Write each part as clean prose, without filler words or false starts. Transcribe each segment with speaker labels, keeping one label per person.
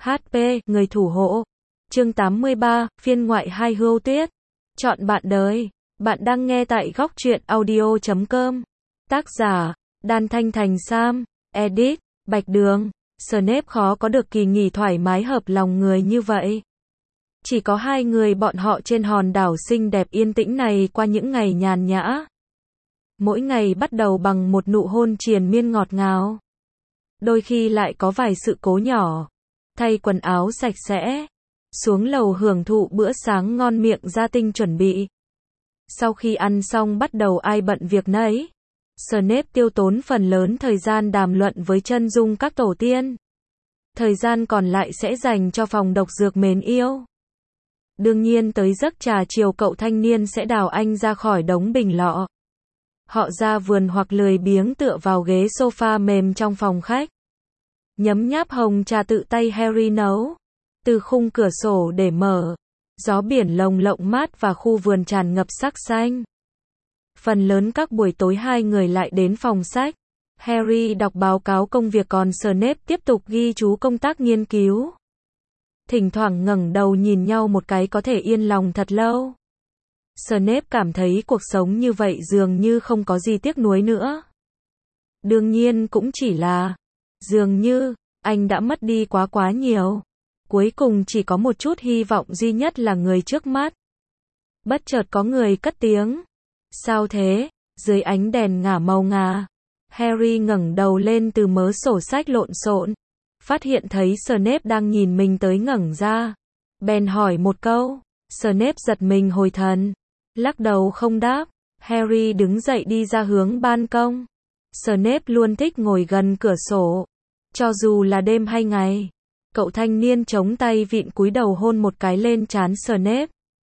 Speaker 1: HP, người thủ hộ. Chương 83, phiên ngoại 2 Hưu Tuyết. Chọn bạn đời. Bạn đang nghe tại góc truyện audio.com. Tác giả, Đan Thanh Thành Sam. Edit, Bạch Đường. Snape khó có được kỳ nghỉ thoải mái hợp lòng người như vậy. Chỉ có hai người bọn họ trên hòn đảo xinh đẹp yên tĩnh này qua những ngày nhàn nhã. Mỗi ngày bắt đầu bằng một nụ hôn triền miên ngọt ngào. Đôi khi lại có vài sự cố nhỏ. Thay quần áo sạch sẽ. Xuống lầu hưởng thụ bữa sáng ngon miệng gia tinh chuẩn bị. Sau khi ăn xong bắt đầu ai bận việc nấy. Snape tiêu tốn phần lớn thời gian đàm luận với chân dung các tổ tiên. Thời gian còn lại sẽ dành cho phòng độc dược mến yêu. Đương nhiên tới giấc trà chiều cậu thanh niên sẽ đào anh ra khỏi đống bình lọ. Họ ra vườn hoặc lười biếng tựa vào ghế sofa mềm trong phòng khách. Nhấm nháp hồng trà tự tay Harry nấu. Từ khung cửa sổ để mở. Gió biển lồng lộng mát và khu vườn tràn ngập sắc xanh. Phần lớn các buổi tối hai người lại đến phòng sách. Harry đọc báo cáo công việc còn Snape tiếp tục ghi chú công tác nghiên cứu. Thỉnh thoảng ngẩng đầu nhìn nhau một cái có thể yên lòng thật lâu. Snape cảm thấy cuộc sống như vậy dường như không có gì tiếc nuối nữa. Đương nhiên cũng chỉ là, dường như, anh đã mất đi quá nhiều. Cuối cùng chỉ có một chút hy vọng duy nhất là người trước mắt. Bất chợt có người cất tiếng. Sao thế? Dưới ánh đèn ngả màu ngà. Harry ngẩng đầu lên từ mớ sổ sách lộn xộn. Phát hiện thấy Snape đang nhìn mình tới ngẩng ra. Bèn hỏi một câu. Snape giật mình hồi thần. Lắc đầu không đáp. Harry đứng dậy đi ra hướng ban công. Snape luôn thích ngồi gần cửa sổ. Cho dù là đêm hay ngày. Cậu thanh niên chống tay vịn cúi đầu hôn một cái lên trán Snape.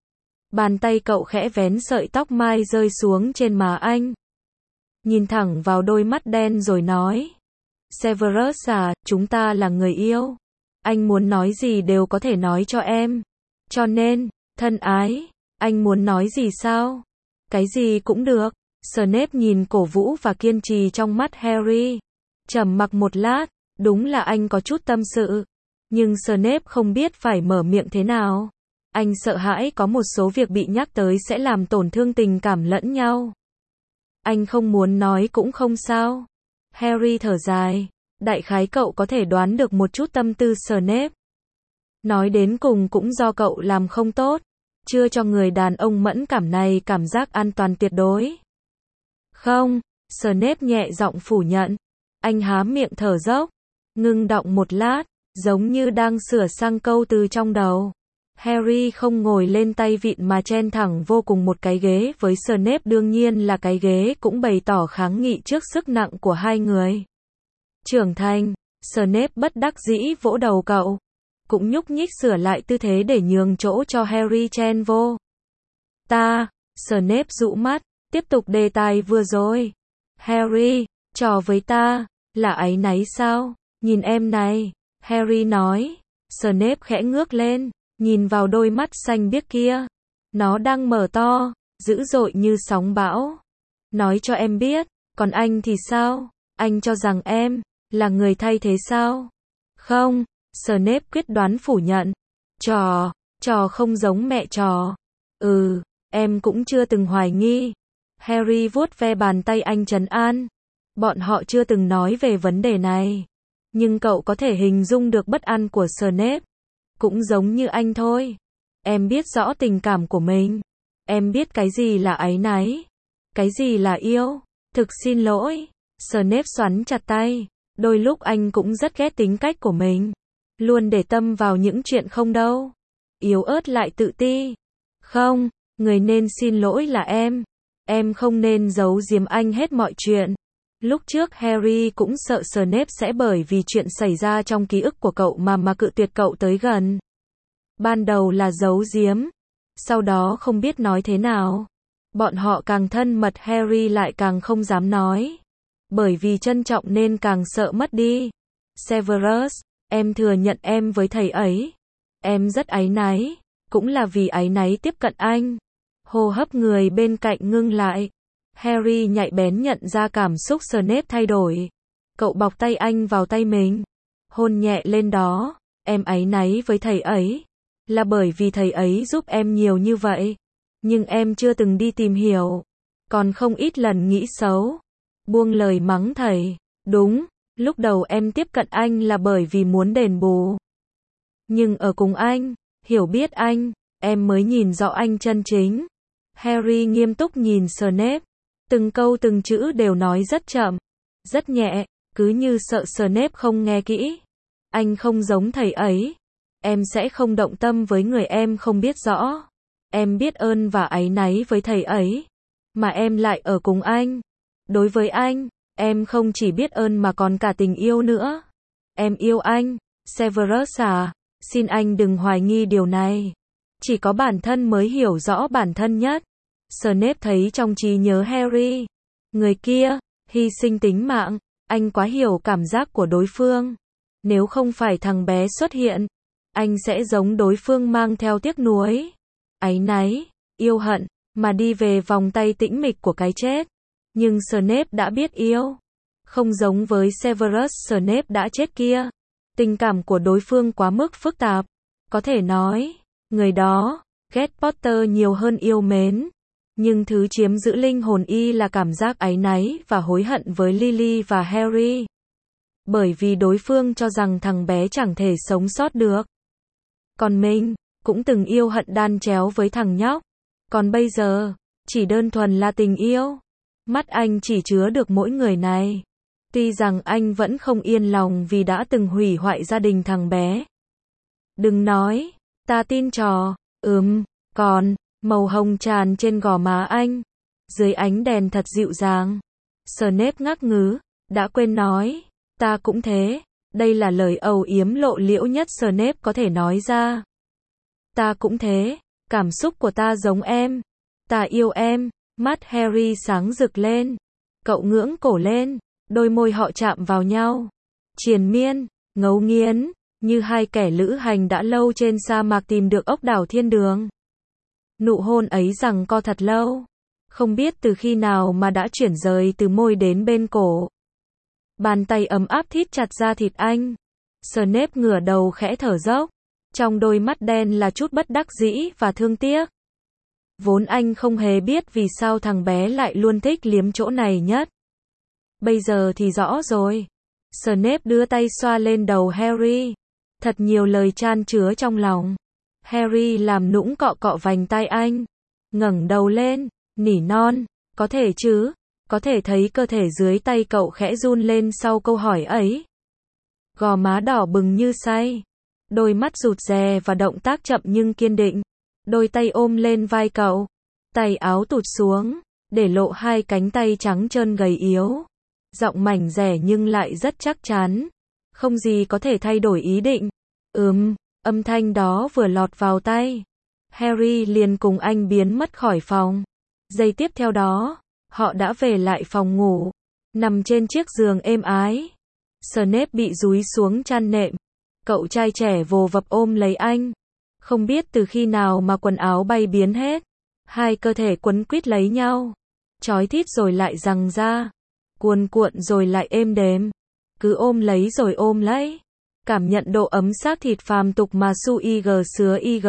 Speaker 1: Bàn tay cậu khẽ vén sợi tóc mai rơi xuống trên má anh. Nhìn thẳng vào đôi mắt đen rồi nói. Severus à, chúng ta là người yêu. Anh muốn nói gì đều có thể nói cho em. Cho nên, thân ái, anh muốn nói gì sao? Cái gì cũng được. Snape nhìn cổ vũ và kiên trì trong mắt Harry. Trầm mặc một lát, đúng là anh có chút tâm sự. Nhưng Snape không biết phải mở miệng thế nào. Anh sợ hãi có một số việc bị nhắc tới sẽ làm tổn thương tình cảm lẫn nhau. Anh không muốn nói cũng không sao. Harry thở dài. Đại khái cậu có thể đoán được một chút tâm tư Snape. Nói đến cùng cũng do cậu làm không tốt. Chưa cho người đàn ông mẫn cảm này cảm giác an toàn tuyệt đối. Không, Snape nhẹ giọng phủ nhận. Anh há miệng thở dốc. Ngưng đọng một lát. Giống như đang sửa sang câu từ trong đầu. Harry không ngồi lên tay vịn mà chen thẳng vô cùng một cái ghế với Snape, đương nhiên là cái ghế cũng bày tỏ kháng nghị trước sức nặng của hai người. Trưởng thành, Snape bất đắc dĩ vỗ đầu cậu. Cũng nhúc nhích sửa lại tư thế để nhường chỗ cho Harry chen vô. Snape dụ mắt, tiếp tục đề tài vừa rồi. Harry, trò với ta, là áy náy sao? Nhìn em này. Harry nói. Snape khẽ ngước lên, nhìn vào đôi mắt xanh biếc kia. Nó đang mở to, dữ dội như sóng bão. Nói cho em biết, còn anh thì sao? Anh cho rằng em là người thay thế sao? Không, Snape quyết đoán phủ nhận. Trò không giống mẹ trò. Em cũng chưa từng hoài nghi. Harry vuốt ve bàn tay anh trấn an. Bọn họ chưa từng nói về vấn đề này. Nhưng cậu có thể hình dung được bất an của Snape. Cũng giống như anh thôi. Em biết rõ tình cảm của mình. Em biết cái gì là áy náy. Cái gì là yêu. Thực xin lỗi. Snape xoắn chặt tay. Đôi lúc anh cũng rất ghét tính cách của mình. Luôn để tâm vào những chuyện không đâu. Yếu ớt lại tự ti. Không, người nên xin lỗi là em. Em không nên giấu giếm anh hết mọi chuyện. Lúc trước Harry cũng sợ Snape sẽ bởi vì chuyện xảy ra trong ký ức của cậu mà cự tuyệt cậu tới gần. Ban đầu là giấu giếm. Sau đó không biết nói thế nào. Bọn họ càng thân mật Harry lại càng không dám nói. Bởi vì trân trọng nên càng sợ mất đi. Severus, em thừa nhận em với thầy ấy. Em rất áy náy. Cũng là vì áy náy tiếp cận anh. Hô hấp người bên cạnh ngưng lại. Harry nhạy bén nhận ra cảm xúc Snape thay đổi. Cậu bọc tay anh vào tay mình. Hôn nhẹ lên đó. Em áy náy với thầy ấy. Là bởi vì thầy ấy giúp em nhiều như vậy. Nhưng em chưa từng đi tìm hiểu. Còn không ít lần nghĩ xấu. Buông lời mắng thầy. Đúng, lúc đầu em tiếp cận anh là bởi vì muốn đền bù. Nhưng ở cùng anh, hiểu biết anh, em mới nhìn rõ anh chân chính. Harry nghiêm túc nhìn Snape. Từng câu từng chữ đều nói rất chậm, rất nhẹ, cứ như sợ Snape không nghe kỹ. Anh không giống thầy ấy. Em sẽ không động tâm với người em không biết rõ. Em biết ơn và áy náy với thầy ấy. Mà em lại ở cùng anh. Đối với anh, em không chỉ biết ơn mà còn cả tình yêu nữa. Em yêu anh, Severus à, xin anh đừng hoài nghi điều này. Chỉ có bản thân mới hiểu rõ bản thân nhất. Snape thấy trong trí nhớ Harry. Người kia, hy sinh tính mạng, anh quá hiểu cảm giác của đối phương. Nếu không phải thằng bé xuất hiện, anh sẽ giống đối phương mang theo tiếc nuối, áy náy, yêu hận, mà đi về vòng tay tĩnh mịch của cái chết. Nhưng Snape đã biết yêu. Không giống với Severus Snape đã chết kia. Tình cảm của đối phương quá mức phức tạp. Có thể nói, người đó, ghét Potter nhiều hơn yêu mến. Nhưng thứ chiếm giữ linh hồn y là cảm giác áy náy và hối hận với Lily và Harry. Bởi vì đối phương cho rằng thằng bé chẳng thể sống sót được. Còn mình, cũng từng yêu hận đan chéo với thằng nhóc. Còn bây giờ, chỉ đơn thuần là tình yêu. Mắt anh chỉ chứa được mỗi người này. Tuy rằng anh vẫn không yên lòng vì đã từng hủy hoại gia đình thằng bé. Đừng nói, ta tin trò, còn, màu hồng tràn trên gò má anh. Dưới ánh đèn thật dịu dàng. Snape ngắc ngứ, đã quên nói, ta cũng thế. Đây là lời âu yếm lộ liễu nhất Snape có thể nói ra. Ta cũng thế, cảm xúc của ta giống em. Ta yêu em. Mắt Harry sáng rực lên. Cậu ngưỡng cổ lên, đôi môi họ chạm vào nhau. Triền miên, ngấu nghiến, như hai kẻ lữ hành đã lâu trên sa mạc tìm được ốc đảo thiên đường. Nụ hôn ấy giằng co thật lâu. Không biết từ khi nào mà đã chuyển rời từ môi đến bên cổ. Bàn tay ấm áp thít chặt da thịt anh. Snape ngửa đầu khẽ thở dốc. Trong đôi mắt đen là chút bất đắc dĩ và thương tiếc. Vốn anh không hề biết vì sao thằng bé lại luôn thích liếm chỗ này nhất. Bây giờ thì rõ rồi. Snape đưa tay xoa lên đầu Harry. Thật nhiều lời chan chứa trong lòng. Harry làm nũng cọ cọ vành tai anh. Ngẩng đầu lên, nỉ non. Có thể chứ. Có thể thấy cơ thể dưới tay cậu khẽ run lên sau câu hỏi ấy. Gò má đỏ bừng như say. Đôi mắt rụt rè và động tác chậm nhưng kiên định. Đôi tay ôm lên vai cậu. Tay áo tụt xuống, để lộ hai cánh tay trắng trơn gầy yếu. Giọng mảnh dẻ nhưng lại rất chắc chắn. Không gì có thể thay đổi ý định. Âm thanh đó vừa lọt vào tay. Harry liền cùng anh biến mất khỏi phòng. Giây tiếp theo đó, họ đã về lại phòng ngủ. Nằm trên chiếc giường êm ái. Snape bị dúi xuống chăn nệm. Cậu trai trẻ vồ vập ôm lấy anh. Không biết từ khi nào mà quần áo bay biến hết. Hai cơ thể quấn quýt lấy nhau. Chói thít rồi lại giằng ra. Cuồn cuộn rồi lại êm đềm. Cứ ôm lấy rồi ôm lấy. Cảm nhận độ ấm xác thịt phàm tục mà su ig sứa ig.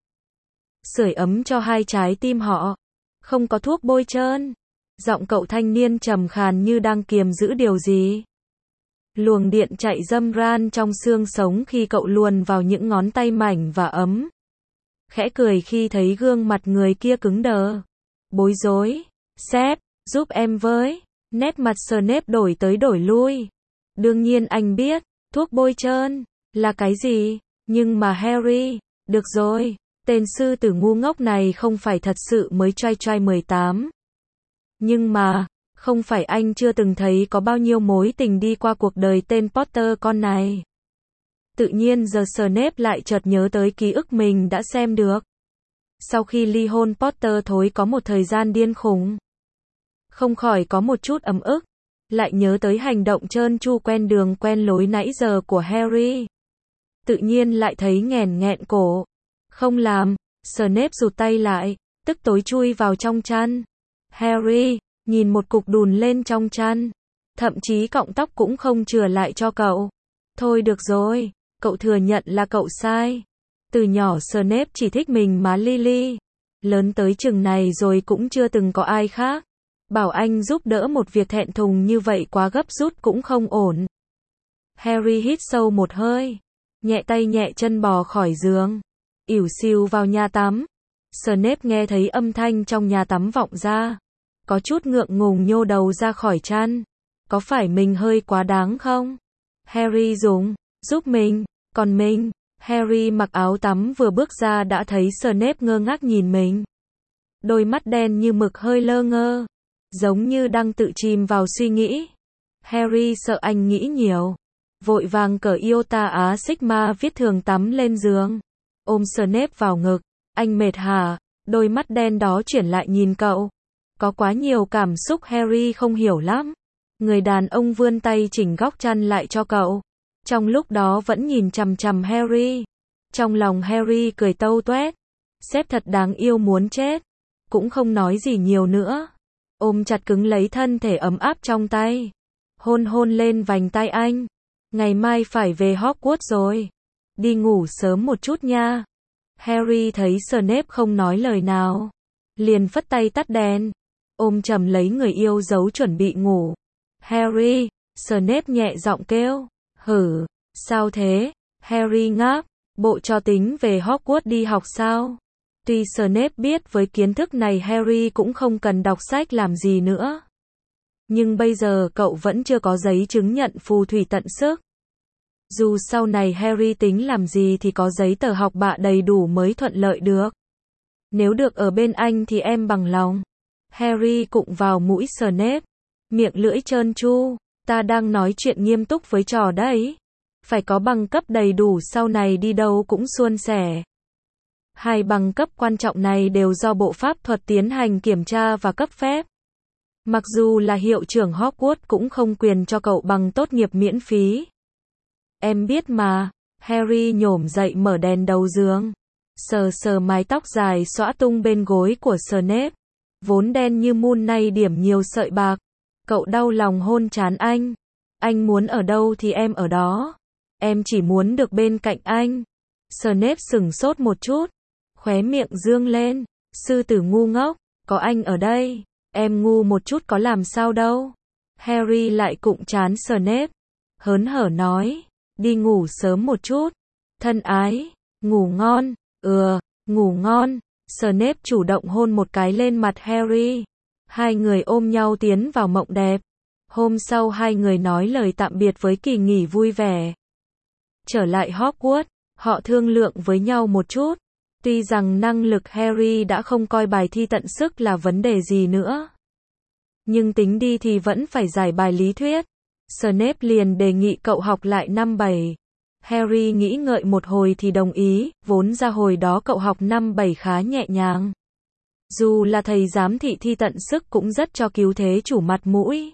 Speaker 1: Sưởi ấm cho hai trái tim họ. Không có thuốc bôi trơn. Giọng cậu thanh niên trầm khàn như đang kiềm giữ điều gì. Luồng điện chạy râm ran trong xương sống khi cậu luồn vào những ngón tay mảnh và ấm. Khẽ cười khi thấy gương mặt người kia cứng đờ. Bối rối. Sếp, giúp em với. Nét mặt Snape đổi tới đổi lui. Đương nhiên anh biết, thuốc bôi trơn là cái gì. Nhưng mà Harry, được rồi. Tên sư tử ngu ngốc này không phải thật sự mới trai 18. Nhưng mà, không phải anh chưa từng thấy có bao nhiêu mối tình đi qua cuộc đời tên Potter con này. Tự nhiên giờ Snape lại chợt nhớ tới ký ức mình đã xem được. Sau khi ly hôn Potter thối có một thời gian điên khùng. Không khỏi có một chút ấm ức. Lại nhớ tới hành động trơn tru quen đường quen lối nãy giờ của Harry. Tự nhiên lại thấy nghẹn cổ. Không làm, Snape rụt tay lại, tức tối chui vào trong chăn. Harry, nhìn một cục đùn lên trong chăn. Thậm chí cọng tóc cũng không chừa lại cho cậu. Thôi được rồi, Cậu thừa nhận là cậu sai. Từ nhỏ Snape chỉ thích mình má Lily. Lớn tới chừng này rồi cũng chưa từng có ai khác. Bảo anh giúp đỡ một việc thẹn thùng như vậy quá gấp rút cũng không ổn. Harry hít sâu một hơi. Nhẹ tay nhẹ chân bò khỏi giường. Ỉu xìu vào nhà tắm. Snape nghe thấy âm thanh trong nhà tắm vọng ra. Có chút ngượng ngùng nhô đầu ra khỏi chăn. Có phải mình hơi quá đáng không? Harry giúp mình. Còn mình? Harry mặc áo tắm vừa bước ra đã thấy Snape ngơ ngác nhìn mình. Đôi mắt đen như mực hơi lơ ngơ. Giống như đang tự chìm vào suy nghĩ. Harry sợ anh nghĩ nhiều. Vội vàng cởi Iota Á Sigma viết thường tắm lên giường. Ôm Snape vào ngực. Anh mệt hả? Đôi mắt đen đó chuyển lại nhìn cậu. Có quá nhiều cảm xúc Harry không hiểu lắm. Người đàn ông vươn tay chỉnh góc chăn lại cho cậu. Trong lúc đó vẫn nhìn chằm chằm Harry. Trong lòng Harry cười tâu toét. Sếp thật đáng yêu muốn chết. Cũng không nói gì nhiều nữa. Ôm chặt cứng lấy thân thể ấm áp trong tay. Hôn lên vành tai anh. Ngày mai phải về Hogwarts rồi. Đi ngủ sớm một chút nha. Harry thấy Snape không nói lời nào. Liền phất tay tắt đèn. Ôm chầm lấy người yêu dấu chuẩn bị ngủ. Harry, Snape nhẹ giọng kêu. Hử, sao thế? Harry ngáp. Bộ cho tính về Hogwarts đi học sao? Tuy Snape biết với kiến thức này Harry cũng không cần đọc sách làm gì nữa. Nhưng bây giờ cậu vẫn chưa có giấy chứng nhận phù thủy tận sức. Dù sau này Harry tính làm gì thì có giấy tờ học bạ đầy đủ mới thuận lợi được. Nếu được ở bên anh thì em bằng lòng. Harry cụng vào mũi Snape. Miệng lưỡi trơn tru. Ta đang nói chuyện nghiêm túc với trò đấy. Phải có bằng cấp đầy đủ sau này đi đâu cũng suôn sẻ. Hai bằng cấp quan trọng này đều do Bộ Pháp thuật tiến hành kiểm tra và cấp phép. Mặc dù là hiệu trưởng Hogwarts cũng không quyền cho cậu bằng tốt nghiệp miễn phí. Em biết mà. Harry nhổm dậy mở đèn đầu giường. Sờ mái tóc dài xõa tung bên gối của Snape. Vốn đen như mun nay điểm nhiều sợi bạc. Cậu đau lòng hôn trán anh. Anh muốn ở đâu thì em ở đó. Em chỉ muốn được bên cạnh anh. Snape sửng sốt một chút. Khóe miệng dương lên. Sư tử ngu ngốc. Có anh ở đây. Em ngu một chút có làm sao đâu. Harry lại cụng trán Snape. Hớn hở nói. Đi ngủ sớm một chút. Thân ái. Ngủ ngon. Ngủ ngon. Snape chủ động hôn một cái lên mặt Harry. Hai người ôm nhau tiến vào mộng đẹp. Hôm sau hai người nói lời tạm biệt với kỳ nghỉ vui vẻ. Trở lại Hogwarts, họ thương lượng với nhau một chút. Tuy rằng năng lực Harry đã không coi bài thi tận sức là vấn đề gì nữa. Nhưng tính đi thì vẫn phải giải bài lý thuyết. Snape liền đề nghị cậu học lại năm 7. Harry nghĩ ngợi một hồi thì đồng ý, vốn ra hồi đó cậu học năm 7 khá nhẹ nhàng. Dù là thầy giám thị thi tận sức cũng rất cho cứu thế chủ mặt mũi.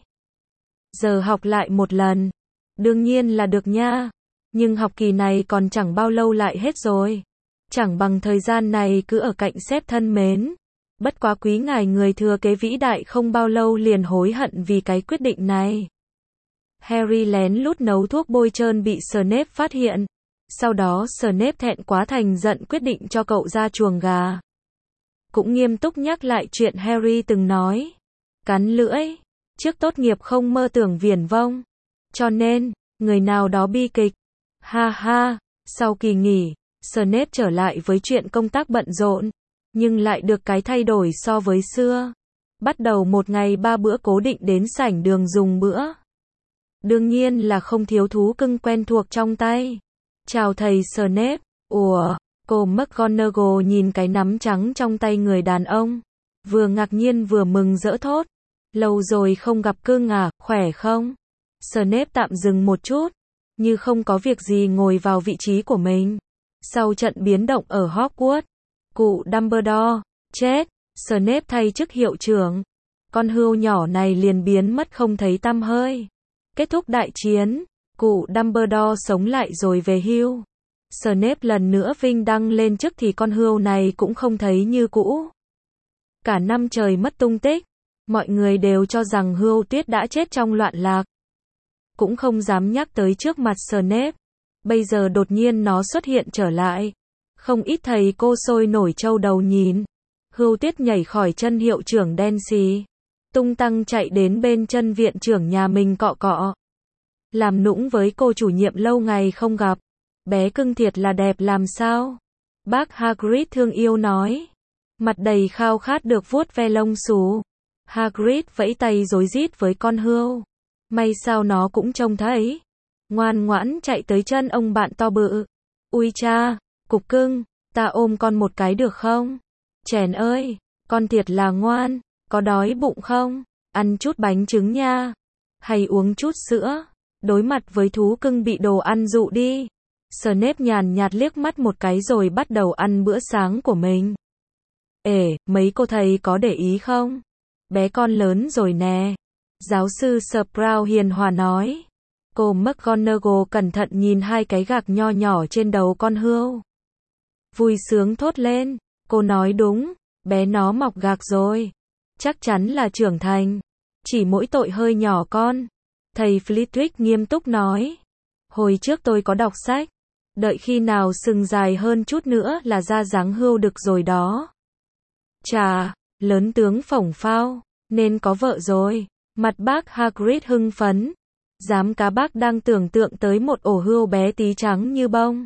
Speaker 1: Giờ học lại một lần. Đương nhiên là được nha. Nhưng học kỳ này còn chẳng bao lâu lại hết rồi. Chẳng bằng thời gian này cứ ở cạnh sếp thân mến. Bất quá quý ngài người thừa kế vĩ đại không bao lâu liền hối hận vì cái quyết định này. Harry lén lút nấu thuốc bôi trơn bị Snape phát hiện. Sau đó Snape thẹn quá thành giận quyết định cho cậu ra chuồng gà. Cũng nghiêm túc nhắc lại chuyện Harry từng nói. Cắn lưỡi. Trước tốt nghiệp không mơ tưởng viển vông. Cho nên, người nào đó bi kịch. Ha ha, sau kỳ nghỉ, Snape trở lại với chuyện công tác bận rộn. Nhưng lại được cái thay đổi so với xưa. Bắt đầu một ngày 3 bữa cố định đến sảnh đường dùng bữa. Đương nhiên là không thiếu thú cưng quen thuộc trong tay. Chào thầy Snape. Ủa, cô McGonagall nhìn cái nắm trắng trong tay người đàn ông. Vừa ngạc nhiên vừa mừng rỡ thốt. Lâu rồi không gặp cưng à, khỏe không? Snape tạm dừng một chút. Như không có việc gì ngồi vào vị trí của mình. Sau trận biến động ở Hogwarts. Cụ Dumbledore, chết. Snape thay chức hiệu trưởng. Con hươu nhỏ này liền biến mất không thấy tăm hơi. Kết thúc đại chiến. Cụ Dumbledore sống lại rồi về hưu. Snape lần nữa vinh đăng lên chức thì con hươu này cũng không thấy như cũ. Cả năm trời mất tung tích. Mọi người đều cho rằng Hươu Tuyết đã chết trong loạn lạc. Cũng không dám nhắc tới trước mặt Snape. Bây giờ đột nhiên nó xuất hiện trở lại. Không ít thầy cô sôi nổi trâu đầu nhìn. Hưu Tuyết nhảy khỏi chân hiệu trưởng đen xì, tung tăng chạy đến bên chân viện trưởng nhà mình cọ cọ. Làm nũng với cô chủ nhiệm lâu ngày không gặp. Bé cưng thiệt là đẹp làm sao? Bác Hagrid thương yêu nói. Mặt đầy khao khát được vuốt ve lông xù. Hagrid vẫy tay rối rít với con hươu. May sao nó cũng trông thấy. Ngoan ngoãn chạy tới chân ông bạn to bự. Ui cha, cục cưng, ta ôm con một cái được không? Chèn ơi, con thiệt là ngoan, có đói bụng không? Ăn chút bánh trứng nha. Hay uống chút sữa. Đối mặt với thú cưng bị đồ ăn dụ đi. Snape nhàn nhạt liếc mắt một cái rồi bắt đầu ăn bữa sáng của mình. Ể, mấy cô thầy có để ý không? Bé con lớn rồi nè. Giáo sư Sprout hiền hòa nói. Cô McGonagall cẩn thận nhìn hai cái gạc nho nhỏ trên đầu con hươu. Vui sướng thốt lên. Cô nói đúng, bé nó mọc gạc rồi. Chắc chắn là trưởng thành. Chỉ mỗi tội hơi nhỏ con. Thầy Flitwick nghiêm túc nói. Hồi trước tôi có đọc sách. Đợi khi nào sừng dài hơn chút nữa là ra dáng hươu đực rồi đó. Chà, lớn tướng phổng phao, nên có vợ rồi. Mặt bác Hagrid hưng phấn. Dám cá bác đang tưởng tượng tới một ổ hươu bé tí trắng như bông.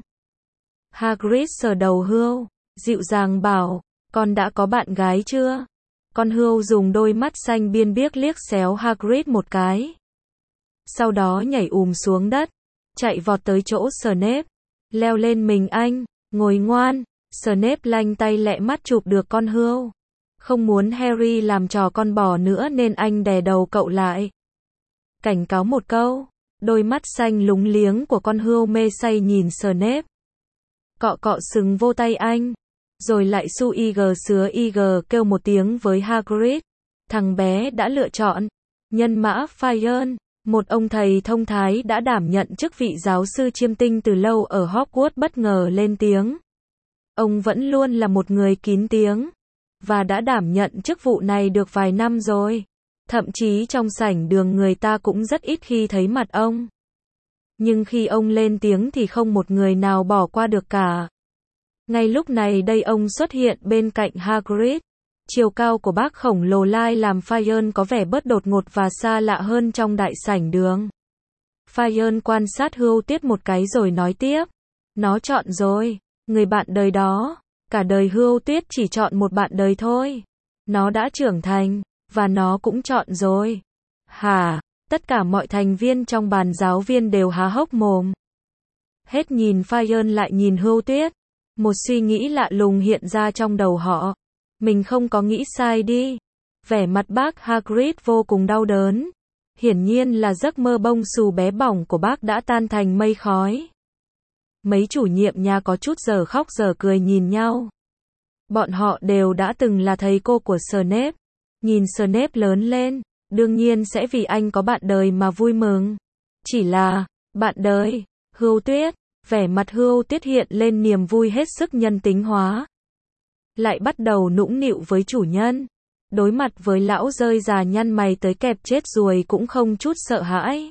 Speaker 1: Hagrid sờ đầu hươu, dịu dàng bảo, con đã có bạn gái chưa? Con hươu dùng đôi mắt xanh biên biếc liếc xéo Hagrid một cái. Sau đó nhảy xuống đất, chạy vọt tới chỗ Snape, leo lên mình anh, ngồi ngoan. Snape lanh tay lẹ mắt chụp được con hươu. Không muốn Harry làm trò con bò nữa nên anh đè đầu cậu lại. Cảnh cáo một câu, đôi mắt xanh lúng liếng của con hươu mê say nhìn Snape. Cọ cọ sừng vô tay anh, rồi lại su sứa kêu một tiếng với Hagrid. Thằng bé đã lựa chọn. Nhân mã Fion, một ông thầy thông thái đã đảm nhận chức vị giáo sư chiêm tinh từ lâu ở Hogwarts bất ngờ lên tiếng. Ông vẫn luôn là một người kín tiếng, và đã đảm nhận chức vụ này được vài năm rồi. Thậm chí trong sảnh đường người ta cũng rất ít khi thấy mặt ông. Nhưng khi ông lên tiếng thì không một người nào bỏ qua được cả. Ngay lúc này đây ông xuất hiện bên cạnh Hagrid. Chiều cao của bác khổng lồ lai làm Fion có vẻ bớt đột ngột và xa lạ hơn trong đại sảnh đường. Fion quan sát Hưu Tuyết một cái rồi nói tiếp. Nó chọn rồi, người bạn đời đó. Cả đời Hưu Tuyết chỉ chọn một bạn đời thôi. Nó đã trưởng thành, và nó cũng chọn rồi. Hả? Tất cả mọi thành viên trong bàn giáo viên đều há hốc mồm. Hết nhìn Fion lại nhìn Hưu Tuyết. Một suy nghĩ lạ lùng hiện ra trong đầu họ. Mình không có nghĩ sai đi. Vẻ mặt bác Hagrid vô cùng đau đớn. Hiển nhiên là giấc mơ bông xù bé bỏng của bác đã tan thành mây khói. Mấy chủ nhiệm nhà có chút giờ khóc giờ cười nhìn nhau. Bọn họ đều đã từng là thầy cô của Snape. Nhìn Snape lớn lên, đương nhiên sẽ vì anh có bạn đời mà vui mừng. Chỉ là, bạn đời, Hưu Tuyết, vẻ mặt Hưu Tuyết hiện lên niềm vui hết sức nhân tính hóa. Lại bắt đầu nũng nịu với chủ nhân. Đối mặt với lão rơi già nhăn mày tới kẹp chết ruồi cũng không chút sợ hãi.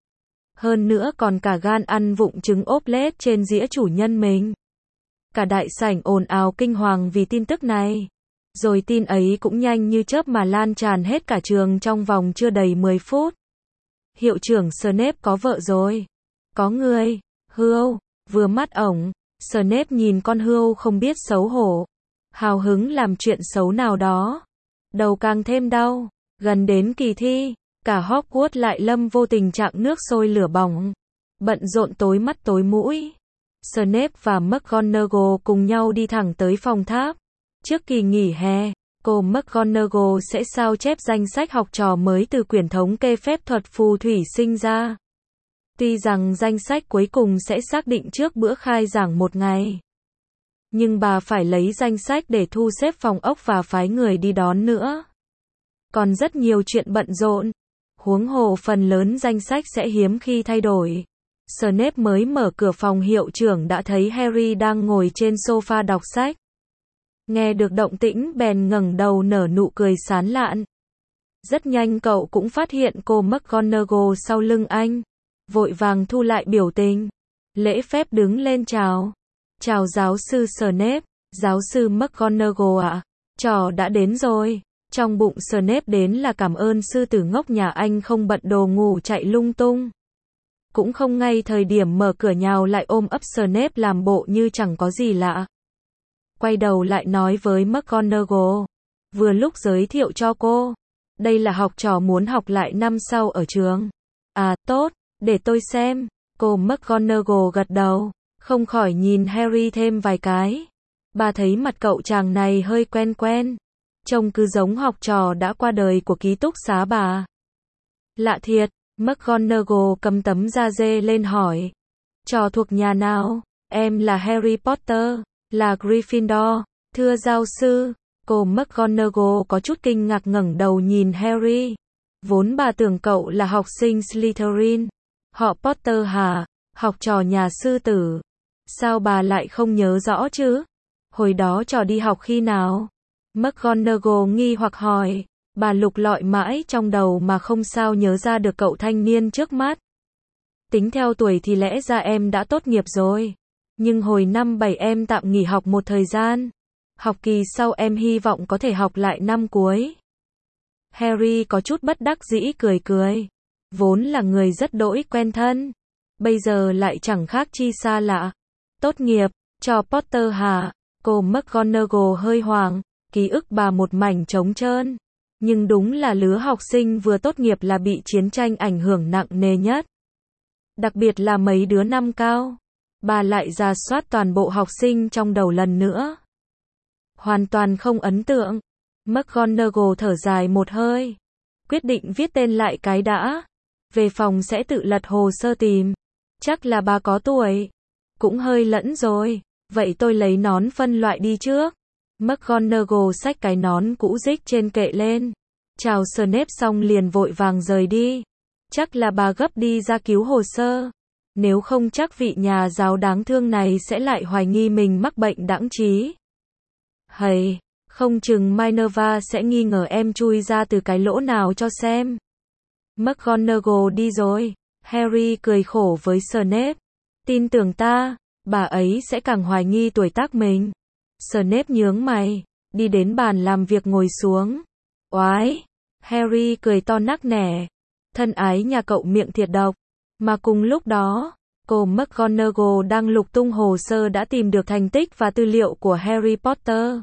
Speaker 1: Hơn nữa còn cả gan ăn vụng trứng ốp lết trên dĩa chủ nhân mình. Cả đại sảnh ồn ào kinh hoàng vì tin tức này. Rồi tin ấy cũng nhanh như chớp mà lan tràn hết cả trường trong vòng chưa đầy 10 phút. Hiệu trưởng Snape có vợ rồi. Có người, hươu, vừa mắt ổng. Snape nhìn con hươu không biết xấu hổ. Hào hứng làm chuyện xấu nào đó. Đầu càng thêm đau. Gần đến kỳ thi, cả Hogwarts lại lâm vô tình trạng nước sôi lửa bỏng. Bận rộn tối mắt tối mũi. Snape và McGonagall cùng nhau đi thẳng tới phòng tháp. Trước kỳ nghỉ hè, cô McGonagall sẽ sao chép danh sách học trò mới từ quyển thống kê phép thuật phù thủy sinh ra. Tuy rằng danh sách cuối cùng sẽ xác định trước bữa khai giảng một ngày. Nhưng bà phải lấy danh sách để thu xếp phòng ốc và phái người đi đón nữa. Còn rất nhiều chuyện bận rộn. Huống hồ phần lớn danh sách sẽ hiếm khi thay đổi. Snape mới mở cửa phòng hiệu trưởng đã thấy Harry đang ngồi trên sofa đọc sách. Nghe được động tĩnh bèn ngẩng đầu nở nụ cười sán lạn. Rất nhanh cậu cũng phát hiện cô McGonagall sau lưng anh. Vội vàng thu lại biểu tình. Lễ phép đứng lên chào. Chào giáo sư Snape, giáo sư McGonagall ạ. Trò đã đến rồi. Trong bụng Snape đến là cảm ơn sư tử ngốc nhà anh không bận đồ ngủ chạy lung tung. Cũng không ngay thời điểm mở cửa nhào lại ôm ấp Snape làm bộ như chẳng có gì lạ. Quay đầu lại nói với McGonagall. Vừa lúc giới thiệu cho cô. Đây là học trò muốn học lại năm sau ở trường. À, tốt, để tôi xem. Cô McGonagall gật đầu, không khỏi nhìn Harry thêm vài cái. Bà thấy mặt cậu chàng này hơi quen quen. Trông cứ giống học trò đã qua đời của ký túc xá bà. Lạ thiệt, McGonagall cầm tấm da dê lên hỏi. Trò thuộc nhà nào? Em là Harry Potter, là Gryffindor. Thưa giáo sư, cô McGonagall có chút kinh ngạc ngẩng đầu nhìn Harry. Vốn bà tưởng cậu là học sinh Slytherin. Họ Potter hả? Học trò nhà sư tử. Sao bà lại không nhớ rõ chứ? Hồi đó trò đi học khi nào? McGonagall nghi hoặc hỏi. Bà lục lọi mãi trong đầu mà không sao nhớ ra được cậu thanh niên trước mắt. Tính theo tuổi thì lẽ ra em đã tốt nghiệp rồi. Nhưng hồi năm 7 em tạm nghỉ học một thời gian. Học kỳ sau em hy vọng có thể học lại năm cuối. Harry có chút bất đắc dĩ cười cười. Vốn là người rất đỗi quen thân. Bây giờ lại chẳng khác chi xa lạ. Tốt nghiệp, cho Potter hả? Cô McGonagall hơi hoảng. Ký ức bà một mảnh trống trơn. Nhưng đúng là lứa học sinh vừa tốt nghiệp là bị chiến tranh ảnh hưởng nặng nề nhất. Đặc biệt là mấy đứa năm cao. Bà lại rà soát toàn bộ học sinh trong đầu lần nữa. Hoàn toàn không ấn tượng. McGonagall thở dài một hơi. Quyết định viết tên lại cái đã. Về phòng sẽ tự lật hồ sơ tìm. Chắc là bà có tuổi. Cũng hơi lẫn rồi. Vậy tôi lấy nón phân loại đi trước. McGonagall xách cái nón cũ rích trên kệ lên. Chào Snape xong liền vội vàng rời đi. Chắc là bà gấp đi ra cứu hồ sơ. Nếu không chắc vị nhà giáo đáng thương này sẽ lại hoài nghi mình mắc bệnh đãng trí. Hầy, không chừng Minerva sẽ nghi ngờ em chui ra từ cái lỗ nào cho xem. McGonagall đi rồi. Harry cười khổ với Snape. Tin tưởng ta, bà ấy sẽ càng hoài nghi tuổi tác mình. Snape nhướng mày, đi đến bàn làm việc ngồi xuống. Oái! Harry cười to nắc nẻ. Thân ái nhà cậu miệng thiệt độc. Mà cùng lúc đó, cô McGonagall đang lục tung hồ sơ đã tìm được thành tích và tư liệu của Harry Potter.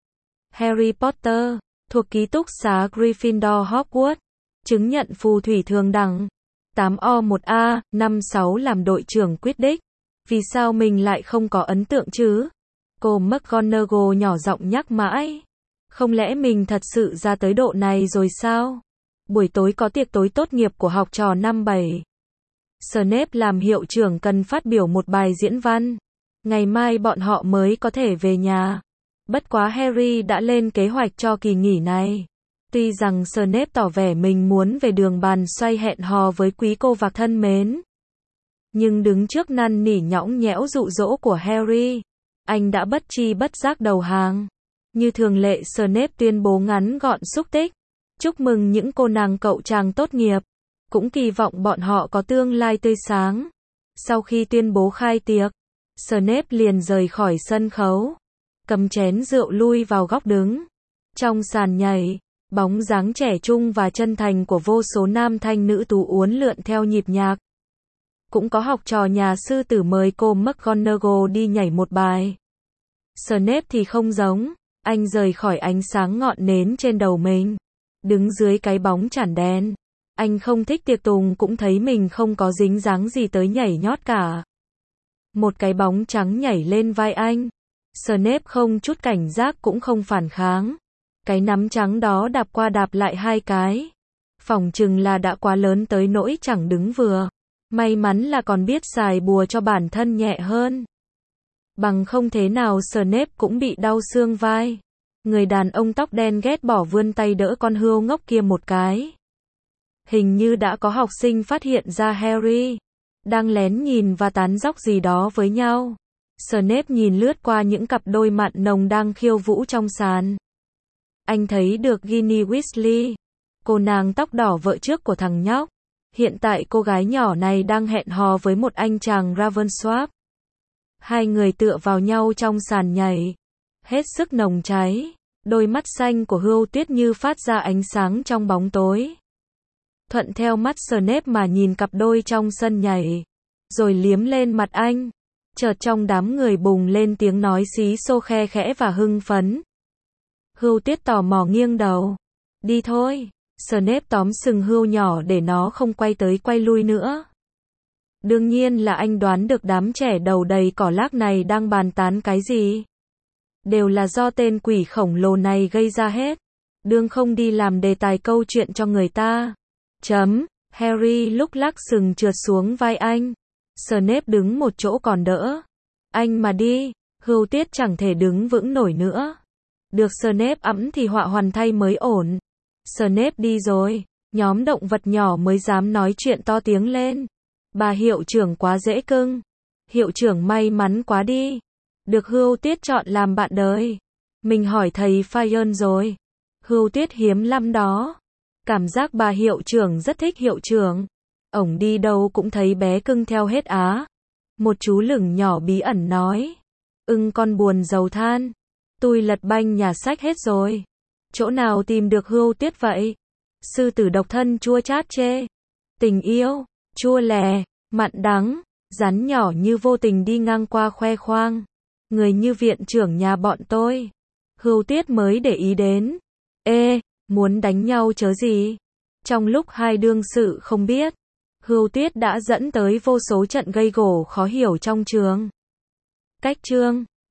Speaker 1: Harry Potter, thuộc ký túc xá Gryffindor Hogwarts. Chứng nhận phù thủy thường đẳng. 8O1A, 56 làm đội trưởng Quidditch. Vì sao mình lại không có ấn tượng chứ? Cô McGonagall nhỏ giọng nhắc mãi. Không lẽ mình thật sự ra tới độ này rồi sao? Buổi tối có tiệc tối tốt nghiệp của học trò năm 7. Snape làm hiệu trưởng cần phát biểu một bài diễn văn. Ngày mai bọn họ mới có thể về nhà. Bất quá Harry đã lên kế hoạch cho kỳ nghỉ này. Tuy rằng Snape tỏ vẻ mình muốn về đường bàn xoay hẹn hò với quý cô vạc thân mến. Nhưng đứng trước năn nỉ nhõng nhẽo dụ dỗ của Harry, anh đã bất chi bất giác đầu hàng. Như thường lệ Snape tuyên bố ngắn gọn xúc tích. Chúc mừng những cô nàng cậu chàng tốt nghiệp. Cũng kỳ vọng bọn họ có tương lai tươi sáng. Sau khi tuyên bố khai tiệc, Snape liền rời khỏi sân khấu. Cầm chén rượu lui vào góc đứng. Trong sàn nhảy, bóng dáng trẻ trung và chân thành của vô số nam thanh nữ tú uốn lượn theo nhịp nhạc. Cũng có học trò nhà sư tử mời cô McGonagall đi nhảy một bài. Snape thì không giống, anh rời khỏi ánh sáng ngọn nến trên đầu mình. Đứng dưới cái bóng chản đen. Anh không thích tiệc tùng cũng thấy mình không có dính dáng gì tới nhảy nhót cả. Một cái bóng trắng nhảy lên vai anh. Snape không chút cảnh giác cũng không phản kháng. Cái nắm trắng đó đạp qua đạp lại hai cái. Phỏng chừng là đã quá lớn tới nỗi chẳng đứng vừa. May mắn là còn biết xài bùa cho bản thân nhẹ hơn. Bằng không thế nào Snape cũng bị đau xương vai. Người đàn ông tóc đen ghét bỏ vươn tay đỡ con hươu ngốc kia một cái. Hình như đã có học sinh phát hiện ra Harry đang lén nhìn và tán dóc gì đó với nhau. Snape nhìn lướt qua những cặp đôi mặn nồng đang khiêu vũ trong sàn. Anh thấy được Ginny Weasley, cô nàng tóc đỏ vợ trước của thằng nhóc. Hiện tại cô gái nhỏ này đang hẹn hò với một anh chàng Ravensworth. Hai người tựa vào nhau trong sàn nhảy, hết sức nồng cháy. Đôi mắt xanh của Hưu Tuyết như phát ra ánh sáng trong bóng tối. Thuận theo mắt Snape mà nhìn cặp đôi trong sân nhảy, rồi liếm lên mặt anh. Chợt trong đám người bùng lên tiếng nói xí xô khe khẽ và hưng phấn. Hưu Tuyết tò mò nghiêng đầu. Đi thôi. Snape tóm sừng hươu nhỏ để nó không quay tới quay lui nữa. Đương nhiên là anh đoán được đám trẻ đầu đầy cỏ lác này đang bàn tán cái gì. Đều là do tên quỷ khổng lồ này gây ra hết. Đương không đi làm đề tài câu chuyện cho người ta. Harry lúc lắc sừng trượt xuống vai anh. Snape đứng một chỗ còn đỡ. Anh mà đi, Hưu Tuyết chẳng thể đứng vững nổi nữa. Được Snape ẵm thì họa hoàn thay mới ổn. Snape đi rồi, nhóm động vật nhỏ mới dám nói chuyện to tiếng lên. Bà hiệu trưởng quá dễ cưng. Hiệu trưởng may mắn quá đi. Được Hưu Tuyết chọn làm bạn đời. Mình hỏi thầy Fion rồi. Hưu Tuyết hiếm lắm đó. Cảm giác bà hiệu trưởng rất thích hiệu trưởng. Ổng đi đâu cũng thấy bé cưng theo hết á. Một chú lửng nhỏ bí ẩn nói. Con buồn dầu than. Tôi lật banh nhà sách hết rồi. Chỗ nào tìm được Hưu Tuyết vậy? Sư tử độc thân chua chát chê. Tình yêu, chua lè, mặn đắng, rắn nhỏ như vô tình đi ngang qua khoe khoang. Người như viện trưởng nhà bọn tôi. Hưu Tuyết mới để ý đến. Muốn đánh nhau chớ gì? Trong lúc hai đương sự không biết, Hưu Tuyết đã dẫn tới vô số trận gây gổ khó hiểu trong trường. Cách chương